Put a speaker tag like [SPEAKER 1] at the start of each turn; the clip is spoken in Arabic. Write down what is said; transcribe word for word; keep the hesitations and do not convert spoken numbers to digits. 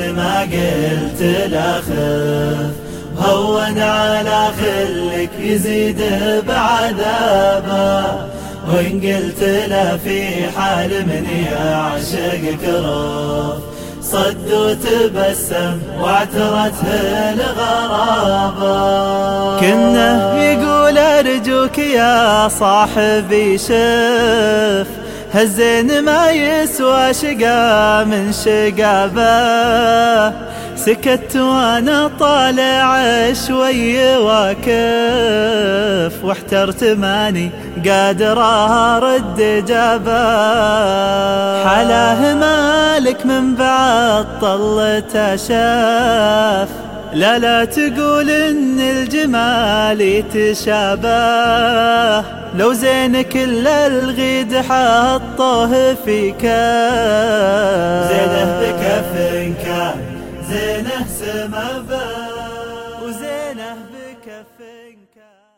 [SPEAKER 1] ما قلت لا خف، هون على خلك يزيد بعذابه، وإن قلت له في حال من يعشقك رف، صد وتبسم واعترته الغرابة.
[SPEAKER 2] كنه يقول أرجوك يا صاحبي شف، هالزين ما يسوى شقا من شقابه، سكت وانا طالع شوي واكف، واحترت ماني قادر ارد جابه. حلاه مالك من بعد طلته شاف، لا لا تقول ان الجمال يتشابه، لو زين كل الغيد حطوه في كاف،
[SPEAKER 1] زينه بكف كان زينه سما باب،
[SPEAKER 2] وزينه بكف كان.